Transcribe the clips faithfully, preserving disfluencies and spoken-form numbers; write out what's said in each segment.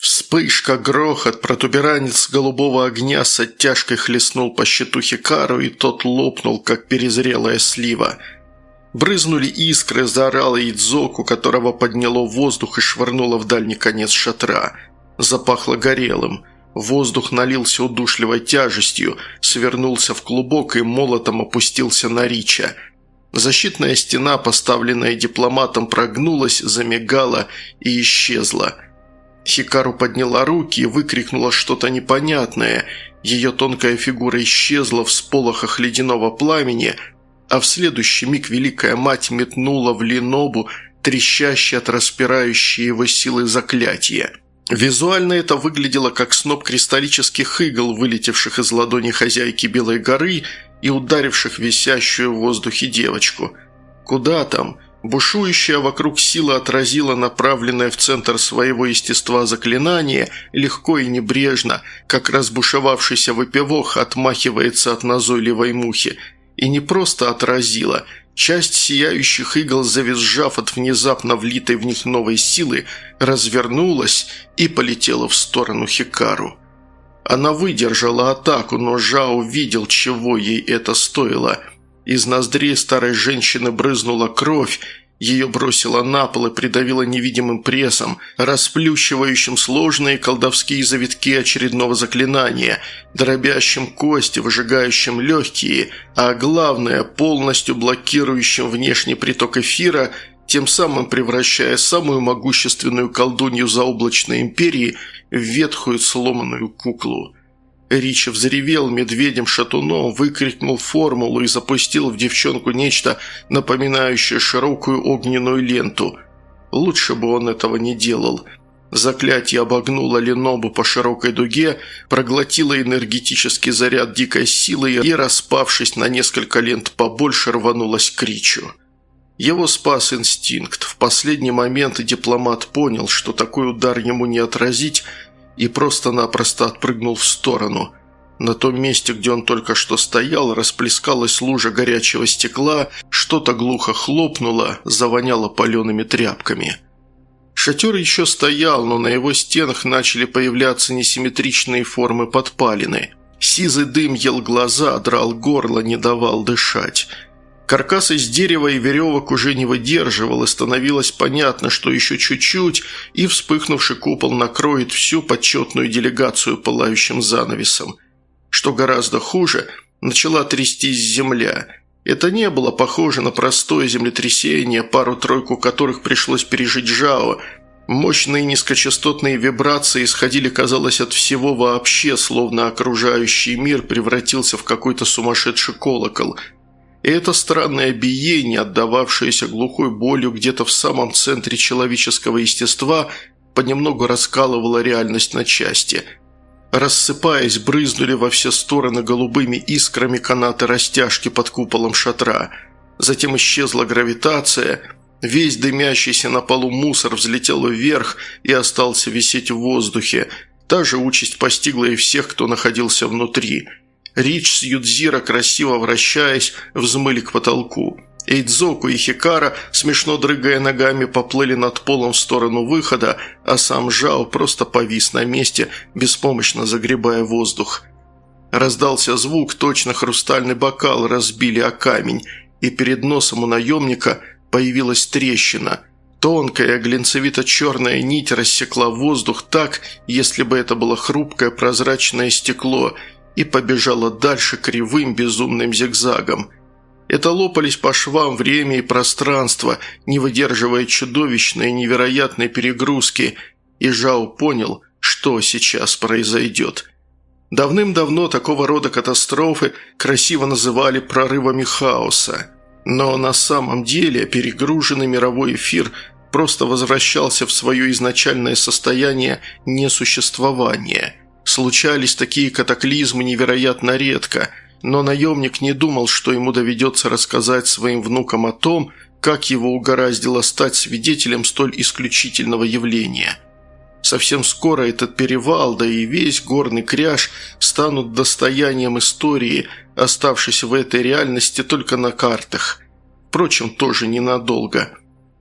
Вспышка, грохот, протуберанец голубого огня с оттяжкой хлестнул по щиту Хикару, и тот лопнул, как перезрелая слива. Брызнули искры, заорал Идзоку, которого подняло в воздух и швырнуло в дальний конец шатра. Запахло горелым. Воздух налился удушливой тяжестью, свернулся в клубок и молотом опустился на Рича. Защитная стена, поставленная дипломатом, прогнулась, замигала и исчезла. Хикару подняла руки и выкрикнула что-то непонятное. Ее тонкая фигура исчезла в сполохах ледяного пламени, а в следующий миг Великая Мать метнула в Линобу трещащие от распирающей его силы заклятия. Визуально это выглядело как сноп кристаллических игл, вылетевших из ладони хозяйки Белой горы и ударивших висящую в воздухе девочку. Куда там? Бушующая вокруг сила отразила направленное в центр своего естества заклинание легко и небрежно, как разбушевавшийся выпивох отмахивается от назойливой мухи. И не просто отразила. Часть сияющих игл, завизжав от внезапно влитой в них новой силы, развернулась и полетела в сторону Хикару. Она выдержала атаку, но Жао видел, чего ей это стоило – из ноздрей старой женщины брызнула кровь, ее бросило на пол и придавило невидимым прессом, расплющивающим сложные колдовские завитки очередного заклинания, дробящим кости, выжигающим легкие, а главное, полностью блокирующим внешний приток эфира, тем самым превращая самую могущественную колдунью заоблачной империи в ветхую сломанную куклу. Ричи взревел медведем-шатуном, выкрикнул формулу и запустил в девчонку нечто, напоминающее широкую огненную ленту. Лучше бы он этого не делал. Заклятие обогнуло Линобу по широкой дуге, проглотило энергетический заряд дикой силы и, распавшись на несколько лент побольше, рванулось к Ричу. Его спас инстинкт. В последний момент дипломат понял, что такой удар ему не отразить, и просто-напросто отпрыгнул в сторону. На том месте, где он только что стоял, расплескалась лужа горячего стекла, что-то глухо хлопнуло, завоняло палеными тряпками. Шатер еще стоял, но на его стенах начали появляться несимметричные формы подпалины. Сизый дым ел глаза, драл горло, не давал дышать. Каркас из дерева и веревок уже не выдерживал, и становилось понятно, что еще чуть-чуть, и вспыхнувший купол накроет всю почетную делегацию пылающим занавесом. Что гораздо хуже, начала трястись земля. Это не было похоже на простое землетрясение, пару-тройку которых пришлось пережить Жао. Мощные низкочастотные вибрации исходили, казалось, от всего вообще, словно окружающий мир превратился в какой-то сумасшедший колокол – И это странное биение, отдававшееся глухой болью где-то в самом центре человеческого естества, понемногу раскалывало реальность на части. Рассыпаясь, брызнули во все стороны голубыми искрами канаты растяжки под куполом шатра. Затем исчезла гравитация, весь дымящийся на полу мусор взлетел вверх и остался висеть в воздухе. Та же участь постигла и всех, кто находился внутри. Рич с Юдзиро, красиво вращаясь, взмыли к потолку. Эйдзоку и Хикара, смешно дрыгая ногами, поплыли над полом в сторону выхода, а сам Жао просто повис на месте, беспомощно загребая воздух. Раздался звук, точно хрустальный бокал разбили о камень, и перед носом у наемника появилась трещина. Тонкая, глинцевито-черная нить рассекла воздух так, если бы это было хрупкое прозрачное стекло, и побежала дальше кривым безумным зигзагом. Это лопались по швам время и пространство, не выдерживая чудовищной невероятной перегрузки, и Жао понял, что сейчас произойдет. Давным-давно такого рода катастрофы красиво называли прорывами хаоса. Но на самом деле перегруженный мировой эфир просто возвращался в свое изначальное состояние несуществования. Случались такие катаклизмы невероятно редко, но наемник не думал, что ему доведется рассказать своим внукам о том, как его угораздило стать свидетелем столь исключительного явления. Совсем скоро этот перевал, да и весь горный кряж станут достоянием истории, оставшись в этой реальности только на картах. Впрочем, тоже ненадолго.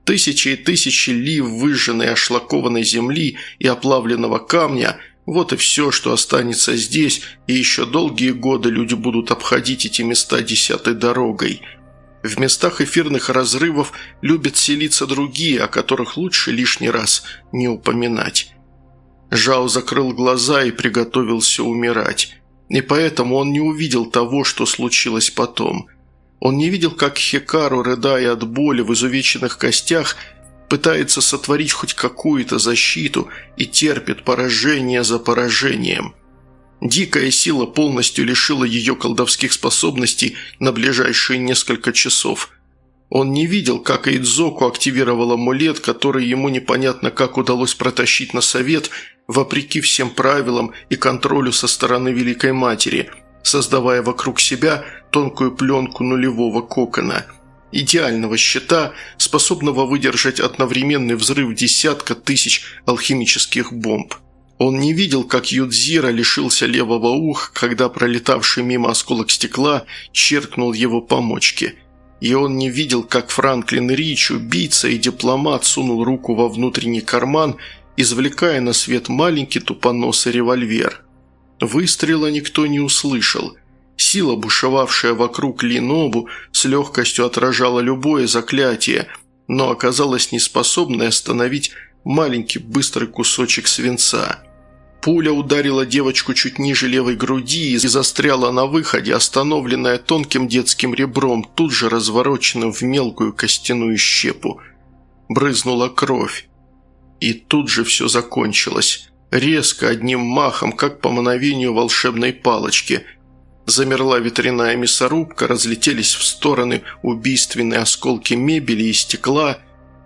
Тысячи и тысячи ли выжженной ошлакованной земли и оплавленного камня – вот и все, что останется здесь, и еще долгие годы люди будут обходить эти места десятой дорогой. В местах эфирных разрывов любят селиться другие, о которых лучше лишний раз не упоминать. Жао закрыл глаза и приготовился умирать. И поэтому он не увидел того, что случилось потом. Он не видел, как Хикару, рыдая от боли в изувеченных костях, пытается сотворить хоть какую-то защиту и терпит поражение за поражением. Дикая сила полностью лишила ее колдовских способностей на ближайшие несколько часов. Он не видел, как Эйдзоку активировал амулет, который ему непонятно как удалось протащить на совет, вопреки всем правилам и контролю со стороны Великой Матери, создавая вокруг себя тонкую пленку нулевого кокона – идеального щита, способного выдержать одновременный взрыв десятка тысяч алхимических бомб. Он не видел, как Юдзира лишился левого уха, когда пролетавший мимо осколок стекла черкнул его по мочке. И он не видел, как Франклин Рич, убийца и дипломат, сунул руку во внутренний карман, извлекая на свет маленький тупоносый револьвер. Выстрела никто не услышал. Сила, бушевавшая вокруг Ли Нобу, с легкостью отражала любое заклятие, но оказалась неспособной остановить маленький быстрый кусочек свинца. Пуля ударила девочку чуть ниже левой груди и застряла на выходе, остановленная тонким детским ребром, тут же развороченным в мелкую костяную щепу. Брызнула кровь. И тут же все закончилось. Резко, одним махом, как по мановению волшебной палочки – замерла ветряная мясорубка, разлетелись в стороны убийственные осколки мебели и стекла.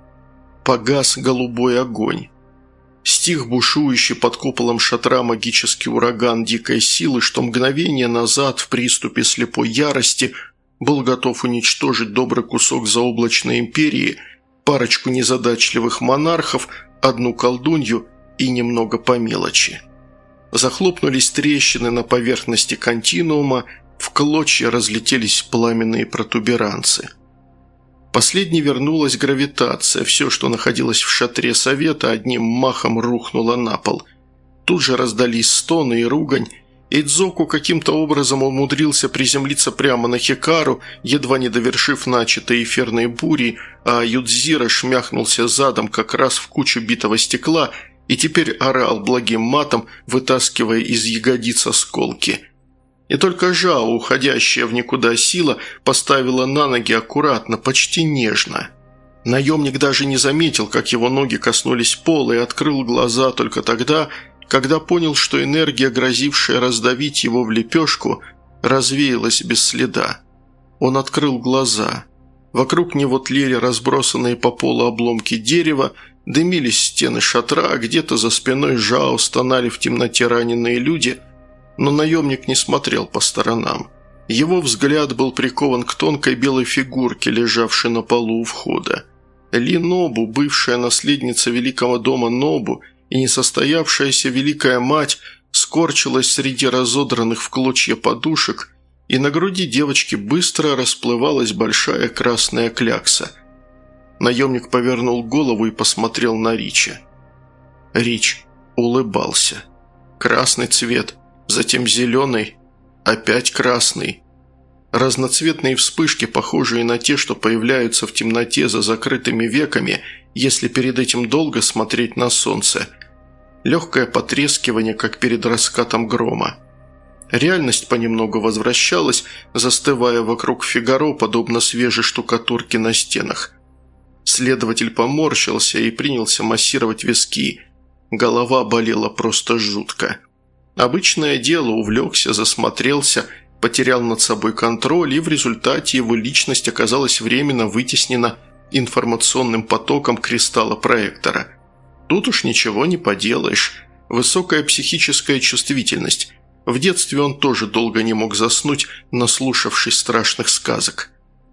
Погас голубой огонь. Стих бушующий под куполом шатра магический ураган дикой силы, что мгновение назад в приступе слепой ярости был готов уничтожить добрый кусок заоблачной империи, парочку незадачливых монархов, одну колдунью и немного по мелочи. Захлопнулись трещины на поверхности континуума, в клочья разлетелись пламенные протуберанцы. Последней вернулась гравитация, все, что находилось в шатре совета, одним махом рухнуло на пол. Тут же раздались стоны и ругань. Эйдзоку каким-то образом умудрился приземлиться прямо на Хикару, едва не довершив начатые эфирные бури, а Юдзира шмяхнулся задом как раз в кучу битого стекла и теперь орал благим матом, вытаскивая из ягодиц осколки. И только Жао, уходящая в никуда сила, поставила на ноги аккуратно, почти нежно. Наемник даже не заметил, как его ноги коснулись пола, и открыл глаза только тогда, когда понял, что энергия, грозившая раздавить его в лепешку, развеялась без следа. Он открыл глаза. Вокруг него тлели разбросанные по полу обломки дерева, дымились стены шатра, а где-то за спиной Жао стонали в темноте раненые люди, но наемник не смотрел по сторонам. Его взгляд был прикован к тонкой белой фигурке, лежавшей на полу у входа. Ли Нобу, бывшая наследница великого дома Нобу и несостоявшаяся великая мать, скорчилась среди разодранных в клочья подушек, и на груди девочки быстро расплывалась большая красная клякса. Наемник повернул голову и посмотрел на Рича. Рич улыбался. Красный цвет, затем зеленый, опять красный. Разноцветные вспышки, похожие на те, что появляются в темноте за закрытыми веками, если перед этим долго смотреть на солнце. Легкое потрескивание, как перед раскатом грома. Реальность понемногу возвращалась, застывая вокруг Фигаро, подобно свежей штукатурке на стенах. Следователь поморщился и принялся массировать виски. Голова болела просто жутко. Обычное дело, увлекся, засмотрелся, потерял над собой контроль, и в результате его личность оказалась временно вытеснена информационным потоком кристалла проектора. Тут уж ничего не поделаешь. Высокая психическая чувствительность. В детстве он тоже долго не мог заснуть, наслушавшись страшных сказок.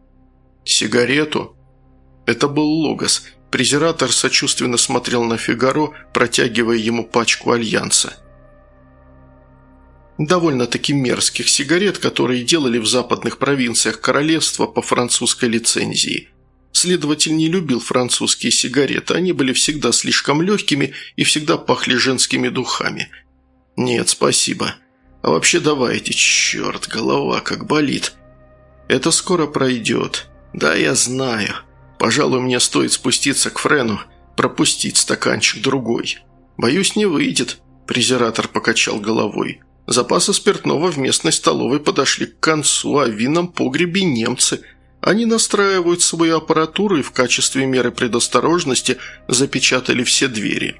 «Сигарету?» Это был Логос. Презиратор сочувственно смотрел на Фигаро, протягивая ему пачку Альянса. Довольно-таки мерзких сигарет, которые делали в западных провинциях королевства по французской лицензии. Следователь не любил французские сигареты, они были всегда слишком легкими и всегда пахли женскими духами. «Нет, спасибо. А вообще давайте, черт, голова как болит. Это скоро пройдет. Да, я знаю. Пожалуй, мне стоит спуститься к Френу, пропустить стаканчик другой. Боюсь, не выйдет», – презиратор покачал головой. «Запасы спиртного в местной столовой подошли к концу, а в винном погребе немцы. Они настраивают свою аппаратуру и в качестве меры предосторожности запечатали все двери.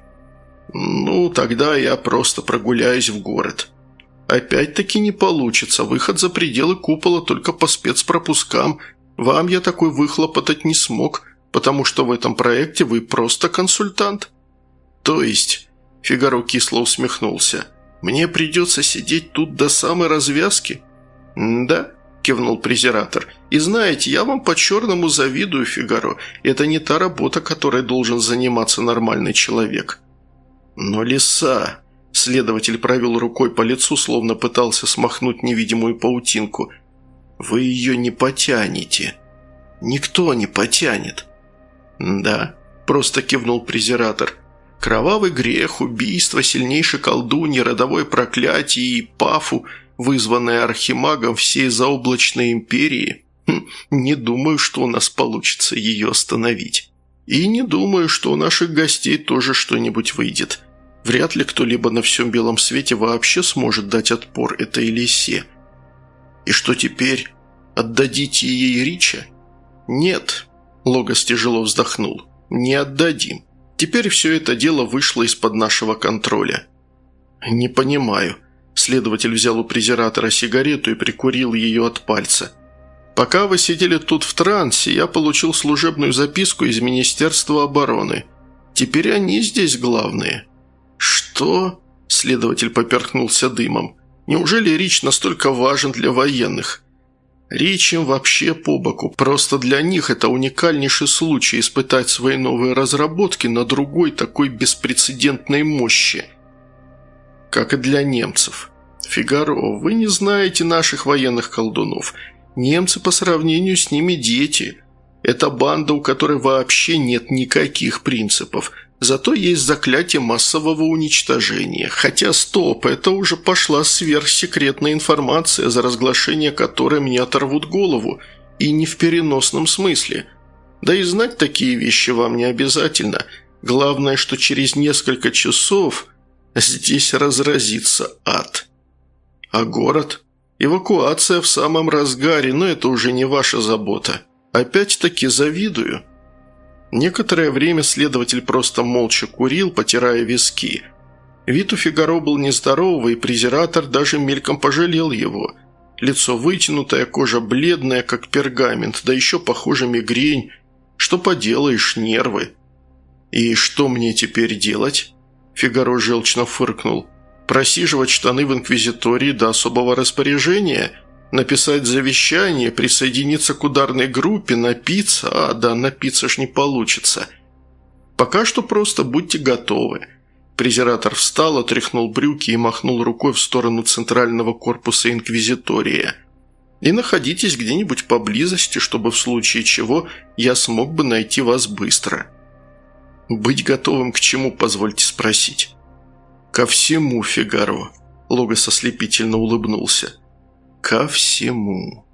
Ну, тогда я просто прогуляюсь в город. Опять-таки не получится. Выход за пределы купола только по спецпропускам. Вам я такой выхлопотать не смог, потому что в этом проекте вы просто консультант». «То есть...» – Фигаро кисло усмехнулся. «Мне придется сидеть тут до самой развязки?» «Да», – кивнул презиратор. «И знаете, я вам по-черному завидую, Фигаро. Это не та работа, которой должен заниматься нормальный человек». «Но лиса...» – следователь провел рукой по лицу, словно пытался смахнуть невидимую паутинку. «Вы ее не потянете. Никто не потянет». «Да», – просто кивнул презиратор. «Кровавый грех, убийство, сильнейшей колдуньи, родовое проклятие и пафу, вызванное архимагом всей заоблачной империи. Хм, не думаю, что у нас получится ее остановить. И не думаю, что у наших гостей тоже что-нибудь выйдет. Вряд ли кто-либо на всем белом свете вообще сможет дать отпор этой лисе. И что теперь? Отдадите ей Рича?» «Нет», – Логос тяжело вздохнул, – «не отдадим. Теперь все это дело вышло из-под нашего контроля». «Не понимаю». Следователь взял у презиратора сигарету и прикурил ее от пальца. «Пока вы сидели тут в трансе, я получил служебную записку из Министерства обороны. Теперь они здесь главные». «Что?» – следователь поперхнулся дымом. «Неужели Рич настолько важен для военных?» «Рич им вообще по боку. Просто для них это уникальнейший случай испытать свои новые разработки на другой такой беспрецедентной мощи. Как и для немцев. Фигаро, вы не знаете наших военных колдунов. Немцы по сравнению с ними дети. Это банда, у которой вообще нет никаких принципов. Зато есть заклятие массового уничтожения. Хотя стоп, это уже пошла сверхсекретная информация, за разглашение которой мне оторвут голову. И не в переносном смысле. Да и знать такие вещи вам не обязательно. Главное, что через несколько часов здесь разразится ад. А город? Эвакуация в самом разгаре, но это уже не ваша забота. Опять-таки завидую». Некоторое время следователь просто молча курил, потирая виски. Вид у Фигаро был нездоровый, и презиратор даже мельком пожалел его. Лицо вытянутое, кожа бледная, как пергамент, да еще, похоже, мигрень. Что поделаешь, нервы. «И что мне теперь делать?» Фигаро желчно фыркнул. «Просиживать штаны в инквизитории до особого распоряжения? Написать завещание, присоединиться к ударной группе, напиться? А, да, напиться ж не получится. Пока что просто будьте готовы». Презиратор встал, отряхнул брюки и махнул рукой в сторону центрального корпуса инквизитория. «И находитесь где-нибудь поблизости, чтобы в случае чего я смог бы найти вас быстро». «Быть готовым к чему, позвольте спросить?» «Ко всему, Фигаро», – Логос ослепительно улыбнулся. «Ко всему».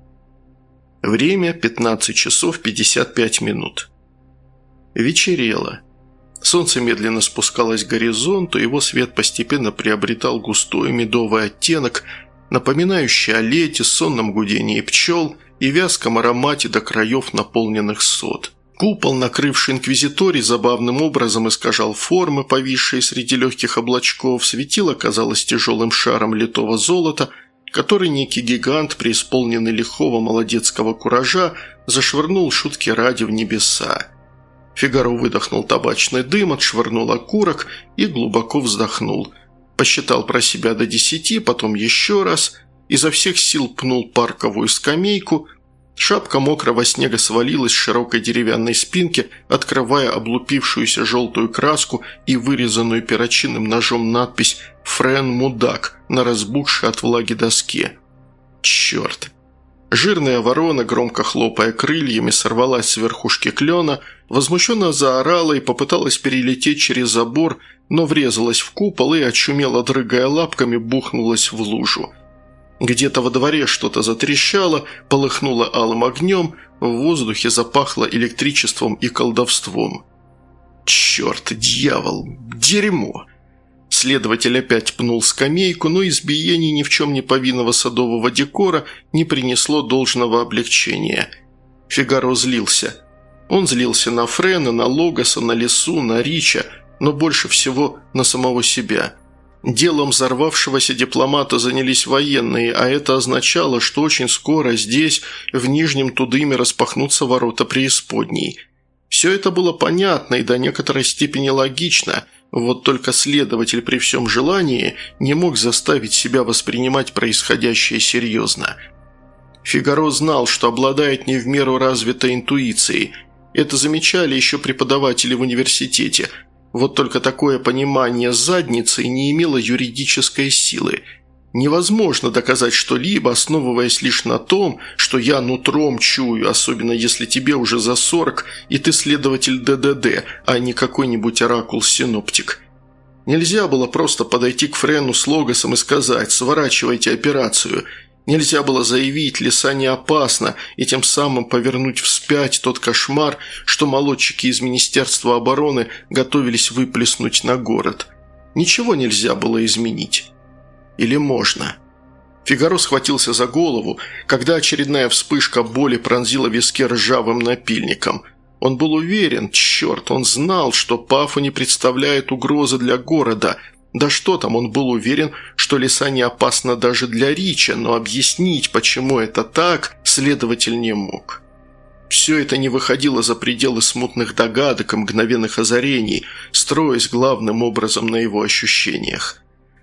Время пятнадцать часов пятьдесят пять минут. Вечерело. Солнце медленно спускалось к горизонту, его свет постепенно приобретал густой медовый оттенок, напоминающий о лете, сонном гудении пчел и вязком аромате до краев наполненных сод. Купол, накрывший инквизиторий, забавным образом искажал формы, повисшие среди легких облачков, светило казалось тяжелым шаром литого золота, который некий гигант, преисполненный лихого молодецкого куража, зашвырнул шутки ради в небеса. Фигаро выдохнул табачный дым, отшвырнул окурок и глубоко вздохнул. Посчитал про себя до десяти, потом еще раз, изо всех сил пнул парковую скамейку. Шапка мокрого снега свалилась с широкой деревянной спинки, открывая облупившуюся желтую краску и вырезанную перочинным ножом надпись «Френ Мудак» на разбухшей от влаги доске. «Черт!» Жирная ворона, громко хлопая крыльями, сорвалась с верхушки клена, возмущенно заорала и попыталась перелететь через забор, но врезалась в купол и, очумело дрыгая лапками, бухнулась в лужу. Где-то во дворе что-то затрещало, полыхнуло алым огнем, в воздухе запахло электричеством и колдовством. «Черт, дьявол, дерьмо!» Следователь опять пнул скамейку, но избиение ни в чем не повинного садового декора не принесло должного облегчения. Фигаро злился. Он злился на Френа, на Логоса, на Лису, на Рича, но больше всего на самого себя. Делом взорвавшегося дипломата занялись военные, а это означало, что очень скоро здесь, в Нижнем Тудыме, распахнутся ворота преисподней. Все это было понятно и до некоторой степени логично, вот только следователь при всем желании не мог заставить себя воспринимать происходящее серьезно. Фигаро знал, что обладает не в меру развитой интуицией. Это замечали еще преподаватели в университете. Вот только такое понимание задницы не имело юридической силы. Невозможно доказать что-либо, основываясь лишь на том, что я нутром чую, особенно если тебе уже за сорок, и ты следователь ДДД, а не какой-нибудь оракул-синоптик. Нельзя было просто подойти к Френу с Логосом и сказать «сворачивайте операцию». Нельзя было заявить «лиса не опасна» и тем самым повернуть вспять тот кошмар, что молодчики из Министерства обороны готовились выплеснуть на город. Ничего нельзя было изменить. Или можно? Фигаро схватился за голову, когда очередная вспышка боли пронзила виски ржавым напильником. Он был уверен, черт, он знал, что Пафо не представляет угрозы для города. Да что там, он был уверен, что лиса не опасна даже для Рича, но объяснить, почему это так, следователь не мог. Все это не выходило за пределы смутных догадок и мгновенных озарений, строясь главным образом на его ощущениях.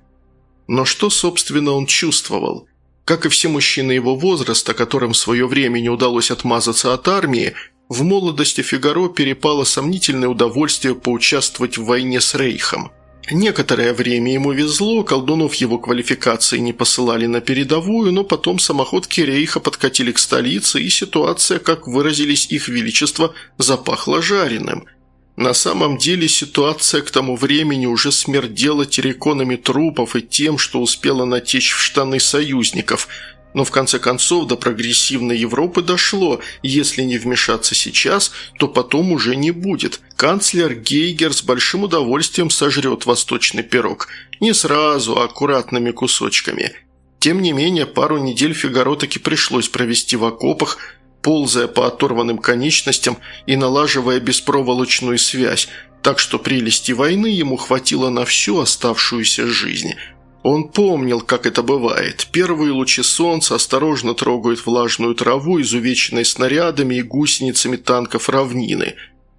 Но что, собственно, он чувствовал? Как и все мужчины его возраста, которым в свое время не удалось отмазаться от армии, в молодости Фигаро перепало сомнительное удовольствие поучаствовать в войне с Рейхом. Некоторое время ему везло, колдунов его квалификации не посылали на передовую, но потом самоходки Рейха подкатили к столице, и ситуация, как выразились их величество, запахла жареным. На самом деле ситуация к тому времени уже смердела терриконами трупов и тем, что успела натечь в штаны союзников. Но в конце концов до прогрессивной Европы дошло, если не вмешаться сейчас, то потом уже не будет. Канцлер Гейгер с большим удовольствием сожрет восточный пирог. Не сразу, а аккуратными кусочками. Тем не менее, пару недель Фигаро таки пришлось провести в окопах, ползая по оторванным конечностям и налаживая беспроволочную связь, так что прелести войны ему хватило на всю оставшуюся жизнь. Он помнил, как это бывает. Первые лучи солнца осторожно трогают влажную траву, изувеченной снарядами и гусеницами танков равнины.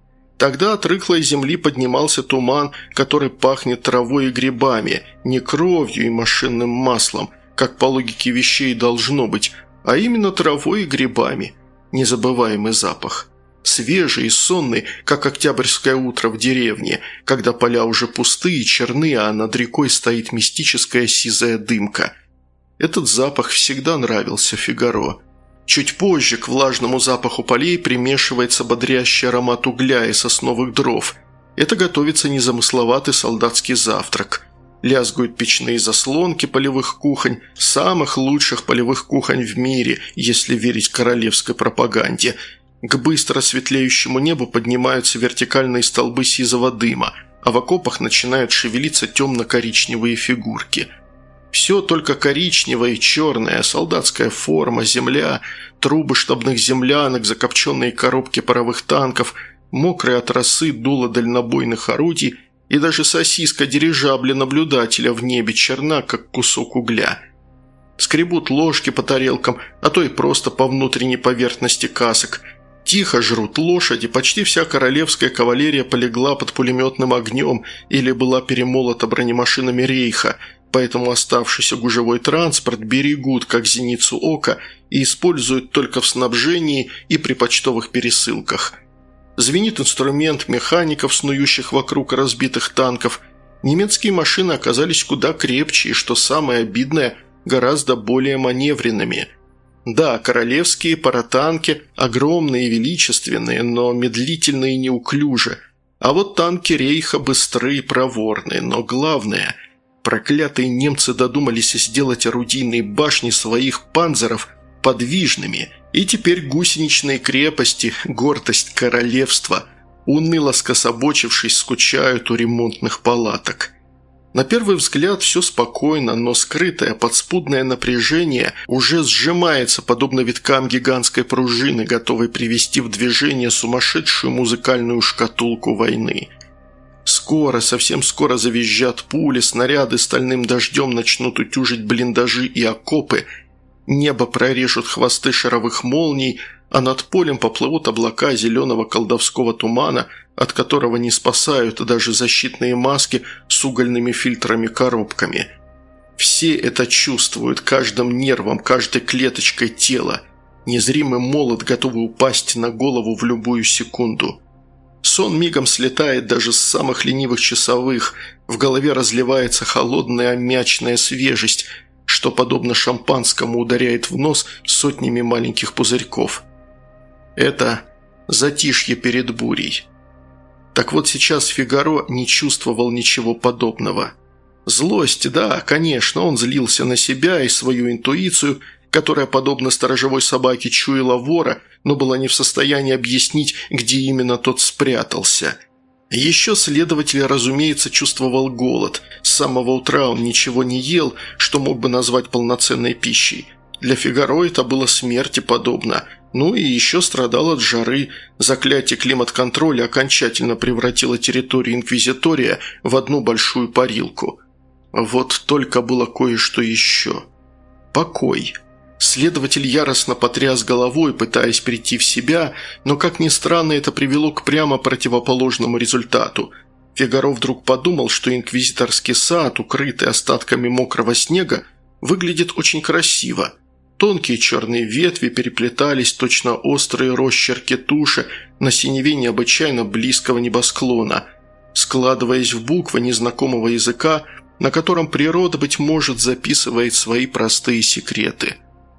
Тогда от рыхлой земли поднимался туман, который пахнет травой и грибами, не кровью и машинным маслом, как по логике вещей должно быть, а именно травой и грибами. Незабываемый запах. Свежий и сонный, как октябрьское утро в деревне, когда поля уже пустые и черны, а над рекой стоит мистическая сизая дымка. Этот запах всегда нравился Фигаро. Чуть позже к влажному запаху полей примешивается бодрящий аромат угля и сосновых дров. Это готовится незамысловатый солдатский завтрак. Лязгают печные заслонки полевых кухонь, самых лучших полевых кухонь в мире, если верить королевской пропаганде. К быстро светлеющему небу поднимаются вертикальные столбы сизого дыма, а в окопах начинают шевелиться темно-коричневые фигурки. Все только коричневое и черное, солдатская форма, земля, трубы штабных землянок, закопченные коробки паровых танков, мокрые от росы дула дальнобойных орудий и даже сосиска дирижабля наблюдателя в небе черна, как кусок угля. Скребут ложки по тарелкам, а то и просто по внутренней поверхности касок. Тихо жрут лошади, почти вся королевская кавалерия полегла под пулеметным огнем или была перемолота бронемашинами Рейха, поэтому оставшийся гужевой транспорт берегут как зеницу ока и используют только в снабжении и при почтовых пересылках. Звенит инструмент механиков, снующих вокруг разбитых танков. Немецкие машины оказались куда крепче и, что самое обидное, гораздо более маневренными. Да, королевские паратанки огромные и величественные, но медлительные и неуклюжи. А вот танки Рейха быстрые и проворные, но главное – проклятые немцы додумались сделать орудийные башни своих панцеров подвижными, и теперь гусеничные крепости, гордость королевства, уныло скособочившись, скучают у ремонтных палаток. На первый взгляд все спокойно, но скрытое подспудное напряжение уже сжимается, подобно виткам гигантской пружины, готовой привести в движение сумасшедшую музыкальную шкатулку войны. Скоро, совсем скоро завизжат пули, снаряды стальным дождем начнут утюжить блиндажи и окопы, небо прорежут хвосты шаровых молний, а над полем поплывут облака зеленого колдовского тумана, от которого не спасают даже защитные маски с угольными фильтрами-коробками. Все это чувствуют каждым нервом, каждой клеточкой тела. Незримый молот, готовый упасть на голову в любую секунду. Сон мигом слетает даже с самых ленивых часовых, в голове разливается холодная аммиачная свежесть, что, подобно шампанскому, ударяет в нос сотнями маленьких пузырьков. Это затишье перед бурей. Так вот сейчас Фигаро не чувствовал ничего подобного. Злость, да, конечно, он злился на себя и свою интуицию, которая, подобно сторожевой собаке, чуяла вора, но была не в состоянии объяснить, где именно тот спрятался. Еще следователь, разумеется, чувствовал голод. С самого утра он ничего не ел, что мог бы назвать полноценной пищей. Для Фигаро это было смерти подобно. Ну и еще страдал от жары. Заклятие климат-контроля окончательно превратило территорию Инквизитория в одну большую парилку. Вот только было кое-что еще. Покой. Следователь яростно потряс головой, пытаясь прийти в себя, но, как ни странно, это привело к прямо противоположному результату. Фигаро вдруг подумал, что инквизиторский сад, укрытый остатками мокрого снега, выглядит очень красиво. Тонкие черные ветви переплетались, точно острые росчерки туши на синеве необычайно близкого небосклона, складываясь в буквы незнакомого языка, на котором природа, быть может, записывает свои простые секреты.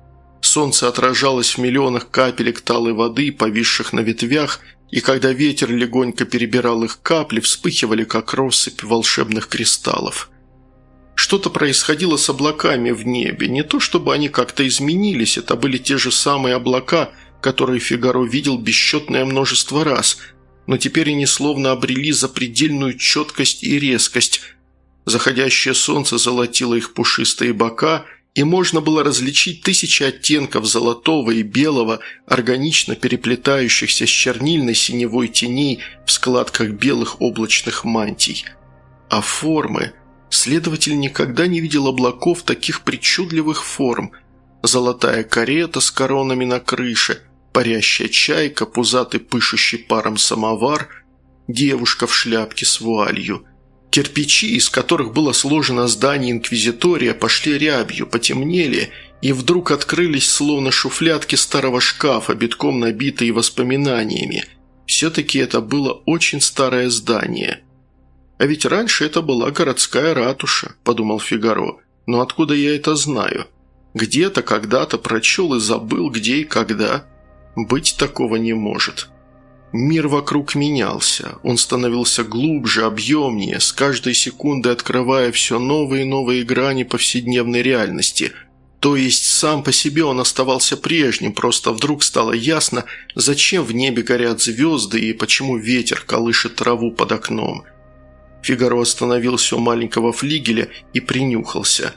Солнце отражалось в миллионах капелек талой воды, повисших на ветвях, и когда ветер легонько перебирал их капли, вспыхивали, как россыпь волшебных кристаллов. Что-то происходило с облаками в небе, не то чтобы они как-то изменились, это были те же самые облака, которые Фигаро видел бесчетное множество раз, но теперь они словно обрели запредельную четкость и резкость. Заходящее солнце золотило их пушистые бока, и можно было различить тысячи оттенков золотого и белого, органично переплетающихся с чернильной синевой теней в складках белых облачных мантий. А формы... Следователь никогда не видел облаков таких причудливых форм. Золотая карета с коронами на крыше, парящая чайка, пузатый пышущий паром самовар, девушка в шляпке с вуалью. Кирпичи, из которых было сложено здание Инквизитория, пошли рябью, потемнели и вдруг открылись, словно шуфлядки старого шкафа, битком набитые воспоминаниями. Все-таки это было очень старое здание. «А ведь раньше это была городская ратуша», – подумал Фигаро. «Но откуда я это знаю? Где-то, когда-то прочел и забыл, где и когда. Быть такого не может». Мир вокруг менялся. Он становился глубже, объемнее, с каждой секундой открывая все новые и новые грани повседневной реальности. То есть сам по себе он оставался прежним, просто вдруг стало ясно, зачем в небе горят звезды и почему ветер колышет траву под окном. Фигаро остановился у маленького флигеля и принюхался.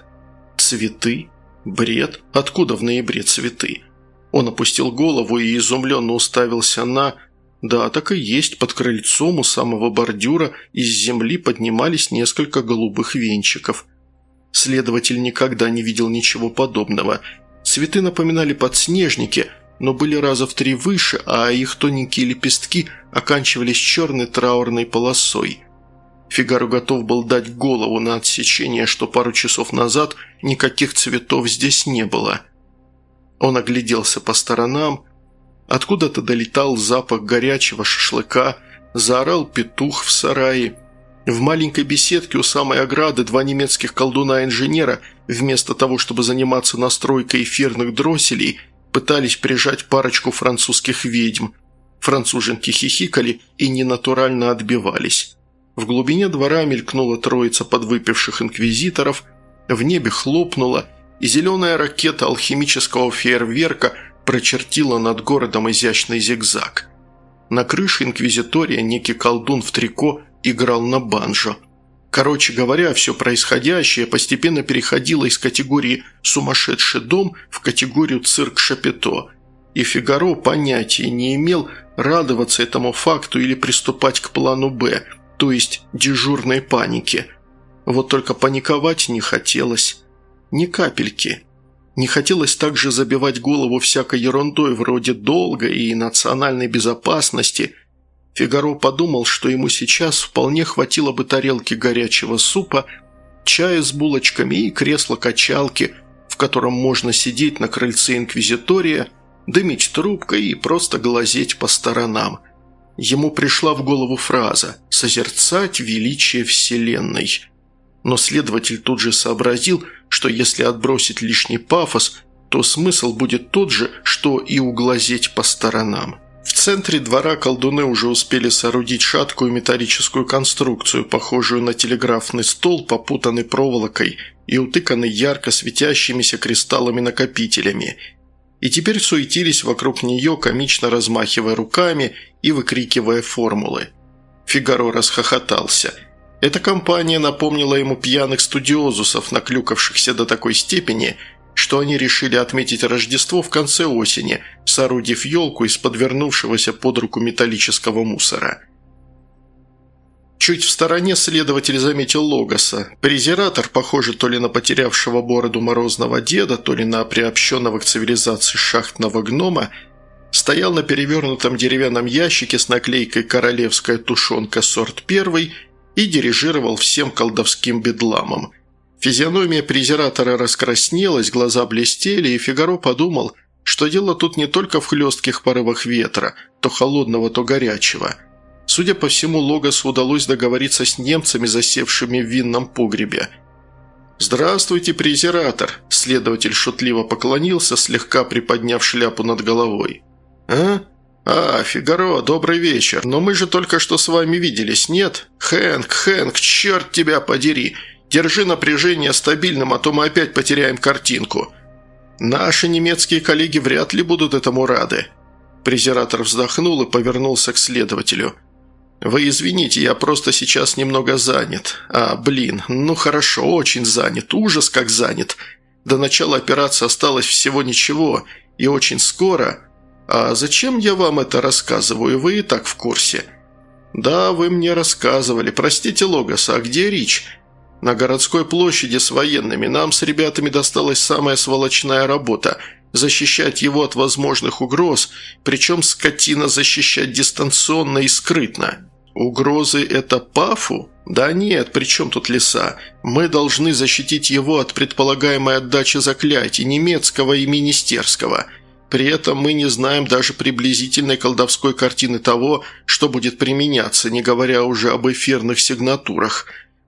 Цветы? Бред? Откуда в ноябре цветы? Он опустил голову и изумленно уставился на... Да, так и есть, под крыльцом у самого бордюра из земли поднимались несколько голубых венчиков. Следователь никогда не видел ничего подобного. Цветы напоминали подснежники, но были раза в три выше, а их тоненькие лепестки оканчивались черной траурной полосой. Фигаро готов был дать голову на отсечение, что пару часов назад никаких цветов здесь не было. Он огляделся по сторонам. Откуда-то долетал запах горячего шашлыка, заорал петух в сарае. В маленькой беседке у самой ограды два немецких колдуна-инженера, вместо того, чтобы заниматься настройкой эфирных дросселей, пытались прижать парочку французских ведьм. Француженки хихикали и ненатурально отбивались. В глубине двора мелькнула троица подвыпивших инквизиторов, в небе хлопнула, и зеленая ракета алхимического фейерверка прочертила над городом изящный зигзаг. На крыше инквизитория некий колдун в трико играл на банджо. Короче говоря, все происходящее постепенно переходило из категории «сумасшедший дом» в категорию «цирк Шапито», и Фигаро понятия не имел, радоваться этому факту или приступать к плану «Б», то есть дежурной панике. Вот только паниковать не хотелось. Ни капельки. Не хотелось также забивать голову всякой ерундой вроде долга и национальной безопасности. Фигаро подумал, что ему сейчас вполне хватило бы тарелки горячего супа, чая с булочками и кресла-качалки, в котором можно сидеть на крыльце инквизитория, дымить трубкой и просто глазеть по сторонам. Ему пришла в голову фраза «созерцать величие Вселенной». Но следователь тут же сообразил, что если отбросить лишний пафос, то смысл будет тот же, что и углазеть по сторонам. В центре двора колдуны уже успели соорудить шаткую металлическую конструкцию, похожую на телеграфный стол, попутанный проволокой и утыканный ярко светящимися кристаллами-накопителями. И теперь суетились вокруг нее, комично размахивая руками и выкрикивая формулы. Фигаро расхохотался. Эта компания напомнила ему пьяных студиозусов, наклюкавшихся до такой степени, что они решили отметить Рождество в конце осени, соорудив елку из подвернувшегося под руку металлического мусора. Чуть в стороне следователь заметил Логоса. Презиратор, похожий то ли на потерявшего бороду морозного деда, то ли на приобщенного к цивилизации шахтного гнома, стоял на перевернутом деревянном ящике с наклейкой «Королевская тушенка сорт первый» и дирижировал всем колдовским бедламом. Физиономия презиратора раскраснелась, глаза блестели, и Фигаро подумал, что дело тут не только в хлестких порывах ветра, то холодного, то горячего. Судя по всему, Логосу удалось договориться с немцами, засевшими в винном погребе. «Здравствуйте, презиратор!» – следователь шутливо поклонился, слегка приподняв шляпу над головой. «А? А, Фигаро, добрый вечер. Но мы же только что с вами виделись, нет? Хэнк, Хэнк, черт тебя подери! Держи напряжение стабильным, а то мы опять потеряем картинку. Наши немецкие коллеги вряд ли будут этому рады». Презиратор вздохнул и повернулся к следователю. «Вы извините, я просто сейчас немного занят. А, блин, ну хорошо, очень занят, ужас как занят. До начала операции осталось всего ничего, и очень скоро... А зачем я вам это рассказываю, вы и так в курсе?» «Да, вы мне рассказывали. Простите, Логос, а где Рич?» «На городской площади с военными. Нам с ребятами досталась самая сволочная работа – защищать его от возможных угроз, причем скотина защищать дистанционно и скрытно». «Угрозы – это Пафу? Да нет, при чем тут леса? Мы должны защитить его от предполагаемой отдачи заклятий немецкого и министерского. При этом мы не знаем даже приблизительной колдовской картины того, что будет применяться, не говоря уже об эфирных сигнатурах.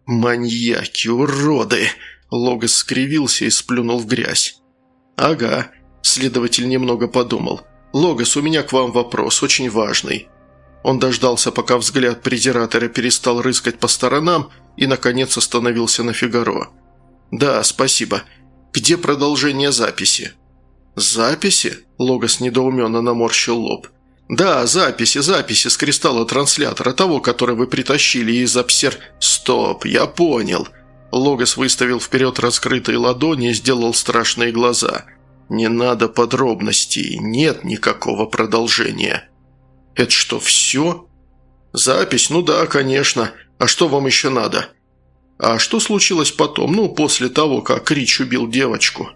Маньяки, уроды!» Логос скривился и сплюнул в грязь. «Ага», – следователь немного подумал. «Логос, у меня к вам вопрос, очень важный». Он дождался, пока взгляд презиратора перестал рыскать по сторонам и, наконец, остановился на Фигаро. «Да, спасибо. Где продолжение записи?» «Записи?» – Логос недоуменно наморщил лоб. «Да, записи, записи с кристалла-транслятора, того, который вы притащили из обсер...» «Стоп, я понял». Логос выставил вперед раскрытые ладони и сделал страшные глаза. «Не надо подробностей, нет никакого продолжения». «Это что, все?» «Запись? Ну да, конечно. А что вам еще надо?» «А что случилось потом, ну, после того, как Рич убил девочку?»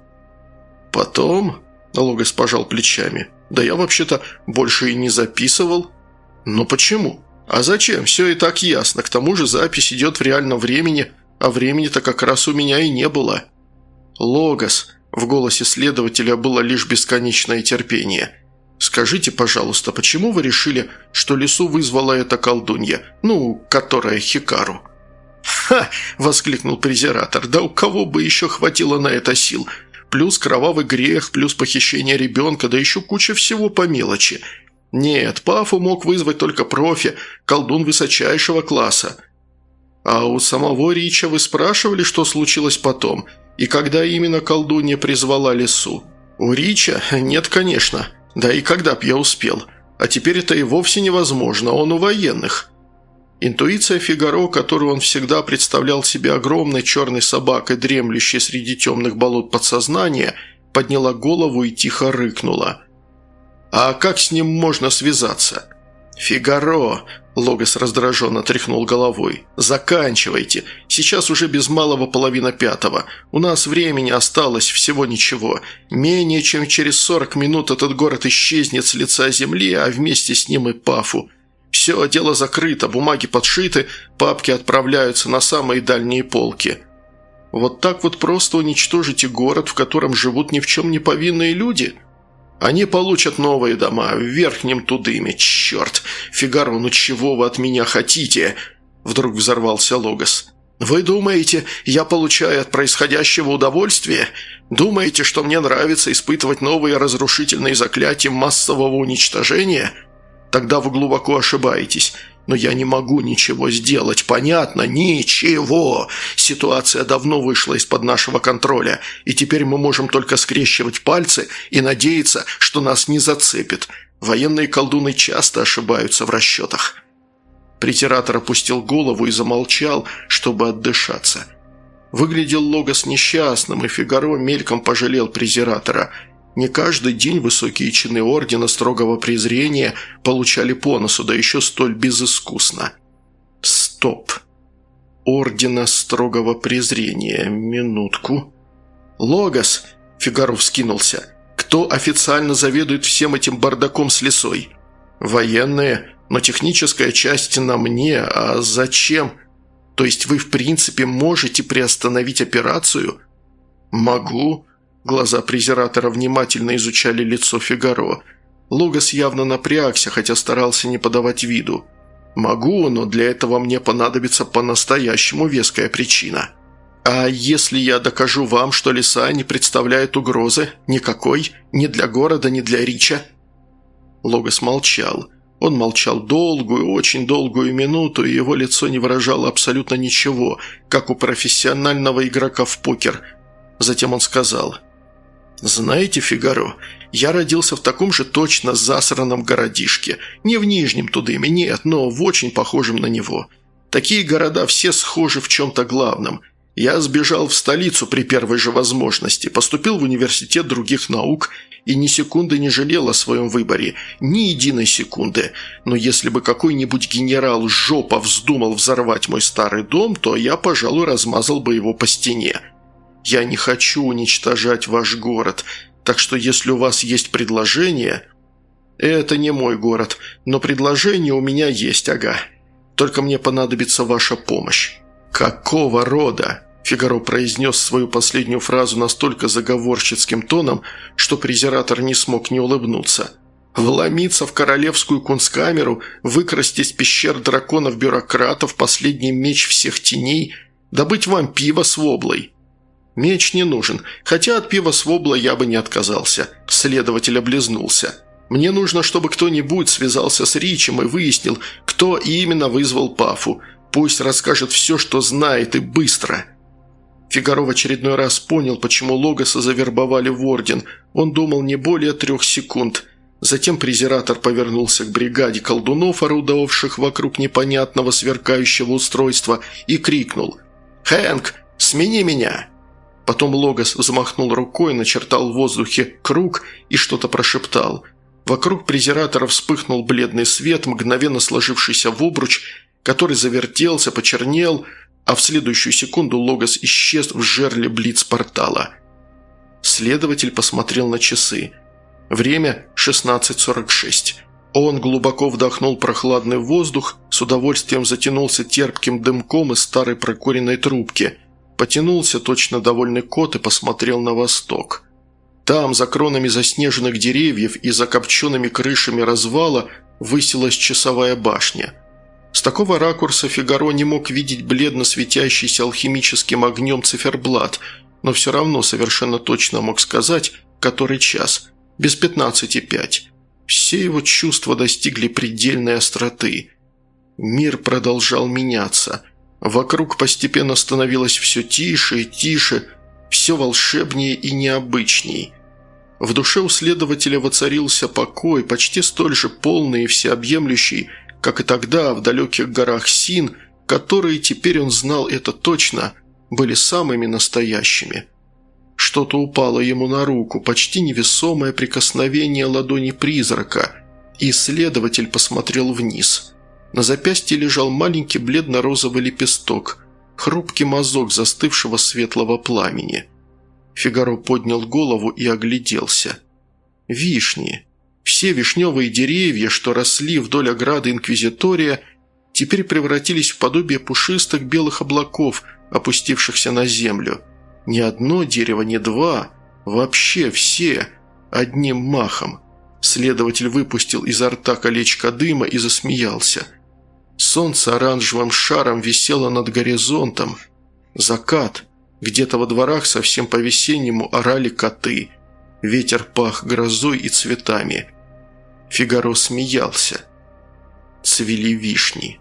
«Потом?» – Логос пожал плечами. «Да я вообще-то больше и не записывал». «Но почему?» «А зачем? Все и так ясно. К тому же запись идет в реальном времени, а времени-то как раз у меня и не было». «Логос», – в голосе следователя было лишь бесконечное терпение. «Скажите, пожалуйста, почему вы решили, что лесу вызвала эта колдунья, ну, которая Хикару?» «Ха!» – воскликнул презиратор. «Да у кого бы еще хватило на это сил? плюс кровавый грех, плюс похищение ребенка, да еще куча всего по мелочи. Нет, Пафу мог вызвать только профи, колдун высочайшего класса. А у самого Рича вы спрашивали, что случилось потом, и когда именно колдунья призвала лису? У Рича? Нет, конечно. Да и когда б я успел? А теперь это и вовсе невозможно, он у военных. Интуиция Фигаро, которую он всегда представлял себе огромной черной собакой, дремлющей среди темных болот подсознания, подняла голову и тихо рыкнула. «А как с ним можно связаться?» «Фигаро!» – Логос раздраженно тряхнул головой. «Заканчивайте. Сейчас уже без малого половина пятого. У нас времени осталось всего ничего. Менее чем через сорок минут этот город исчезнет с лица земли, а вместе с ним и Пафу. Все, дело закрыто, бумаги подшиты, папки отправляются на самые дальние полки. Вот так вот просто уничтожите город, в котором живут ни в чем не повинные люди?» «Они получат новые дома в Верхнем Тудыме. Черт! Фигаро, ну чего вы от меня хотите?» Вдруг взорвался Логос. «Вы думаете, я получаю от происходящего удовольствие? Думаете, что мне нравится испытывать новые разрушительные заклятия массового уничтожения? Тогда вы глубоко ошибаетесь. Но я не могу ничего сделать, понятно? Ничего! Ситуация давно вышла из-под нашего контроля, и теперь мы можем только скрещивать пальцы и надеяться, что нас не зацепит. Военные колдуны часто ошибаются в расчетах». Претератор опустил голову и замолчал, чтобы отдышаться. Выглядел Логос несчастным, и Фигаро мельком пожалел Презиратора. Не каждый день высокие чины Ордена Строгого Презрения получали по носу, да еще столь безыскусно. Стоп. Ордена Строгого Презрения. Минутку. «Логос!» – Фигаро вскинулся. «Кто официально заведует всем этим бардаком с лисой?» «Военные, но техническая часть на мне, а зачем? То есть вы в принципе можете приостановить операцию?» «Могу». Глаза Презиратора внимательно изучали лицо Фигаро. Логос явно напрягся, хотя старался не подавать виду. «Могу, но для этого мне понадобится по-настоящему веская причина. А если я докажу вам, что лиса не представляет угрозы? Никакой? Ни для города, ни для Рича?» Логос молчал. Он молчал долгую, очень долгую минуту, и его лицо не выражало абсолютно ничего, как у профессионального игрока в покер. Затем он сказал: «Знаете, Фигаро, я родился в таком же точно засранном городишке. Не в Нижнем Тудыме, нет, но в очень похожем на него. Такие города все схожи в чем-то главном. Я сбежал в столицу при первой же возможности, поступил в университет других наук и ни секунды не жалел о своем выборе. Ни единой секунды. Но если бы какой-нибудь генерал жопа вздумал взорвать мой старый дом, то я, пожалуй, размазал бы его по стене. Я не хочу уничтожать ваш город, так что если у вас есть предложение...» «Это не мой город, но предложение у меня есть, ага. Только мне понадобится ваша помощь». «Какого рода?» Фигаро произнес свою последнюю фразу настолько заговорщицким тоном, что Презиратор не смог не улыбнуться. «Вломиться в королевскую кунсткамеру, выкрасть из пещер драконов-бюрократов последний меч всех теней, добыть вам пиво с воблой». «Меч не нужен, хотя от пива с вобла я бы не отказался». Следователь облизнулся. «Мне нужно, чтобы кто-нибудь связался с Ричем и выяснил, кто именно вызвал Пафу. Пусть расскажет все, что знает, и быстро». Фигаро в очередной раз понял, почему Логоса завербовали в Орден. Он думал не более трех секунд. Затем Презиратор повернулся к бригаде колдунов, орудовавших вокруг непонятного сверкающего устройства, и крикнул: «Хэнк, смени меня!» Потом Логос взмахнул рукой, начертал в воздухе круг и что-то прошептал. Вокруг Презиратора вспыхнул бледный свет, мгновенно сложившийся в обруч, который завертелся, почернел, а в следующую секунду Логос исчез в жерле блиц-портала. Следователь посмотрел на часы. Время шестнадцать сорок шесть. Он глубоко вдохнул прохладный воздух, с удовольствием затянулся терпким дымком из старой прокуренной трубки, потянулся точно довольный кот и посмотрел на восток. Там, за кронами заснеженных деревьев и за копчеными крышами развала, высилась часовая башня. С такого ракурса Фигаро не мог видеть бледно светящийся алхимическим огнем циферблат, но все равно совершенно точно мог сказать, который час, без пятнадцати пять. Все его чувства достигли предельной остроты. Мир продолжал меняться. Вокруг постепенно становилось все тише и тише, все волшебнее и необычней. В душе у следователя воцарился покой, почти столь же полный и всеобъемлющий, как и тогда в далеких горах Син, которые, теперь он знал это точно, были самыми настоящими. Что-то упало ему на руку, почти невесомое прикосновение ладони призрака, и следователь посмотрел вниз. На запястье лежал маленький бледно-розовый лепесток, хрупкий мазок застывшего светлого пламени. Фигаро поднял голову и огляделся. Вишни. Все вишневые деревья, что росли вдоль ограды Инквизитория, теперь превратились в подобие пушистых белых облаков, опустившихся на землю. Ни одно дерево, ни два, вообще все, одним махом. Следователь выпустил изо рта колечко дыма и засмеялся. Солнце оранжевым шаром висело над горизонтом. Закат. Где-то во дворах совсем по-весеннему орали коты. Ветер пах грозой и цветами. Фигаро смеялся. Цвели вишни.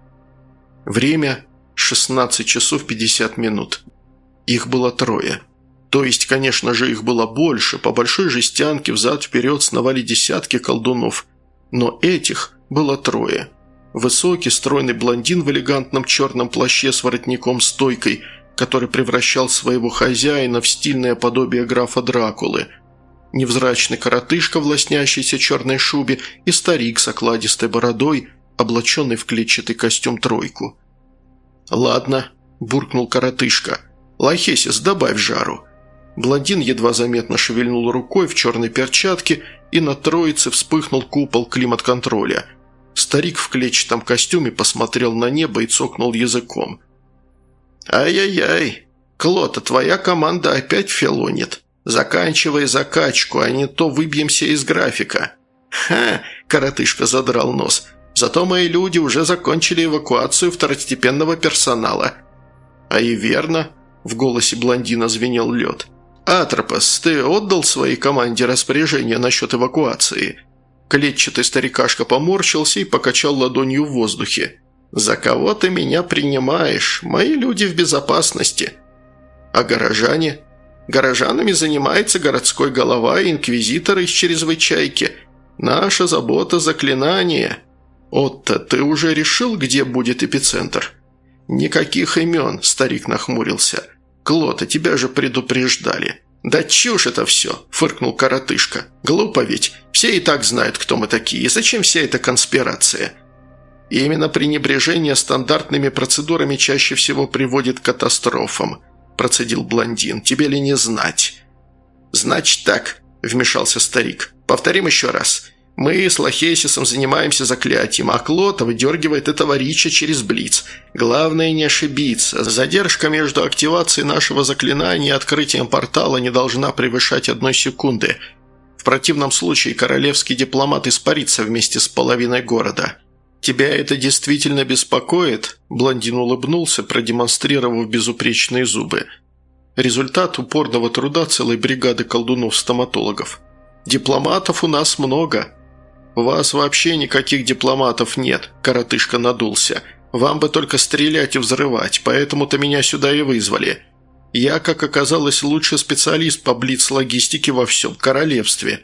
Время – шестнадцать часов пятьдесят минут. Их было трое. То есть, конечно же, их было больше. По большой жестянке взад-вперед сновали десятки колдунов. Но этих было трое. Высокий, стройный блондин в элегантном черном плаще с воротником-стойкой, который превращал своего хозяина в стильное подобие графа Дракулы. Невзрачный коротышка в лоснящейся черной шубе и старик с окладистой бородой, облаченный в клетчатый костюм-тройку. «Ладно», – буркнул коротышка. «Лохесис, добавь жару». Блондин едва заметно шевельнул рукой в черной перчатке, и на троице вспыхнул купол климат-контроля. Старик в клетчатом костюме посмотрел на небо и цокнул языком. «Ай-яй-яй, Клота, твоя команда опять филонит. Заканчивай закачку, а не то выбьемся из графика». «Ха!» – коротышка задрал нос. «Зато мои люди уже закончили эвакуацию второстепенного персонала». «А и верно», – в голосе блондина звенел лед. «Атропос, ты отдал своей команде распоряжение насчет эвакуации?» Клетчатый старикашка поморщился и покачал ладонью в воздухе. «За кого ты меня принимаешь? Мои люди в безопасности». «А горожане?» «Горожанами занимается городской голова и инквизитор из чрезвычайки. Наша забота – заклинание». «Отто, ты уже решил, где будет эпицентр?» «Никаких имен», – старик нахмурился. «Клота, тебя же предупреждали». «Да чушь это все», – фыркнул коротышка. «Глупо ведь. Все и так знают, кто мы такие. И зачем вся эта конспирация?» И именно пренебрежение стандартными процедурами чаще всего приводит к катастрофам», – процедил блондин. «Тебе ли не знать?» «Значит так», – вмешался старик. «Повторим еще раз. Мы с Лохесисом занимаемся заклятием, а Клота выдергивает этого Рича через блиц. Главное не ошибиться. Задержка между активацией нашего заклинания и открытием портала не должна превышать одной секунды. В противном случае королевский дипломат испарится вместе с половиной города». «Тебя это действительно беспокоит?» Блондин улыбнулся, продемонстрировав безупречные зубы. Результат упорного труда целой бригады колдунов-стоматологов. «Дипломатов у нас много». «У вас вообще никаких дипломатов нет», – коротышка надулся. «Вам бы только стрелять и взрывать, поэтому-то меня сюда и вызвали. Я, как оказалось, лучший специалист по блиц-логистике во всем королевстве».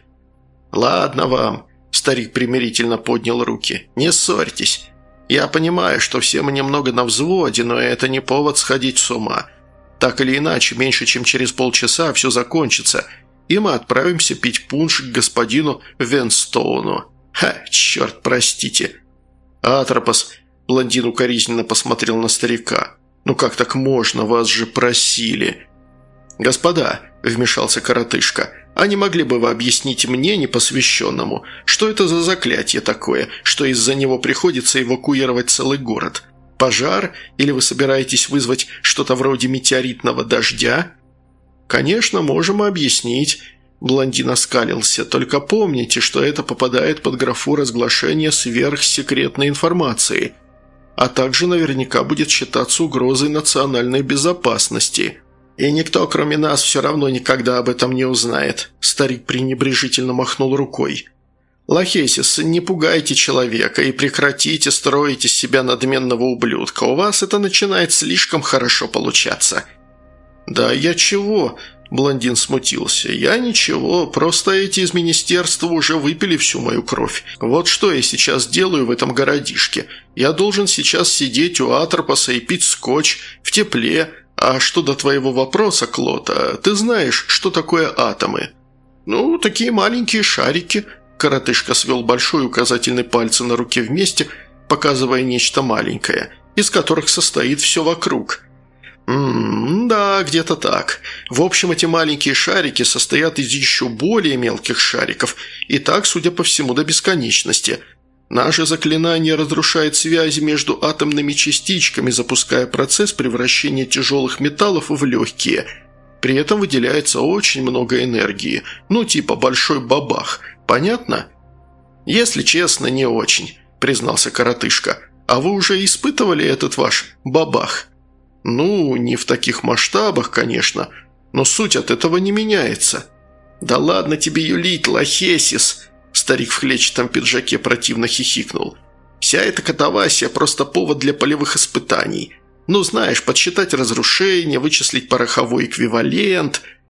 «Ладно вам», – старик примирительно поднял руки. «Не ссорьтесь. Я понимаю, что все мы немного на взводе, но это не повод сходить с ума. Так или иначе, меньше чем через полчаса все закончится, и мы отправимся пить пунш к господину Венстоуну». «Ха, черт, простите». «Атропос», – блондин укоризненно посмотрел на старика. «Ну как так можно? Вас же просили». «Господа», – вмешался коротышка, – «а не могли бы вы объяснить мне, непосвященному, что это за заклятие такое, что из-за него приходится эвакуировать целый город? Пожар? Или вы собираетесь вызвать что-то вроде метеоритного дождя?» «Конечно, можем объяснить». Блондин оскалился. «Только помните, что это попадает под графу разглашения сверхсекретной информации, а также наверняка будет считаться угрозой национальной безопасности». «И никто, кроме нас, все равно никогда об этом не узнает», – старик пренебрежительно махнул рукой. «Лахесис, не пугайте человека и прекратите строить из себя надменного ублюдка. У вас это начинает слишком хорошо получаться». «Да я чего?» – блондин смутился. «Я ничего, просто эти из министерства уже выпили всю мою кровь. Вот что я сейчас делаю в этом городишке. Я должен сейчас сидеть у Атропоса и пить скотч в тепле. А что до твоего вопроса, Клота, ты знаешь, что такое атомы?» «Ну, такие маленькие шарики». Коротышка свел большой указательный пальцы на руке вместе, показывая нечто маленькое, из которых состоит все вокруг. «Ммм, да, где-то так. В общем, эти маленькие шарики состоят из еще более мелких шариков, и так, судя по всему, до бесконечности. Наше заклинание разрушает связи между атомными частичками, запуская процесс превращения тяжелых металлов в легкие. При этом выделяется очень много энергии, ну типа большой бабах. Понятно?» «Если честно, не очень», – признался коротышка. «А вы уже испытывали этот ваш бабах?» «Ну, не в таких масштабах, конечно, но суть от этого не меняется». «Да ладно тебе юлить, Лахесис!» – старик в клетчатом пиджаке противно хихикнул. «Вся эта катавасия – просто повод для полевых испытаний. Ну, знаешь, подсчитать разрушения, вычислить пороховой эквивалент.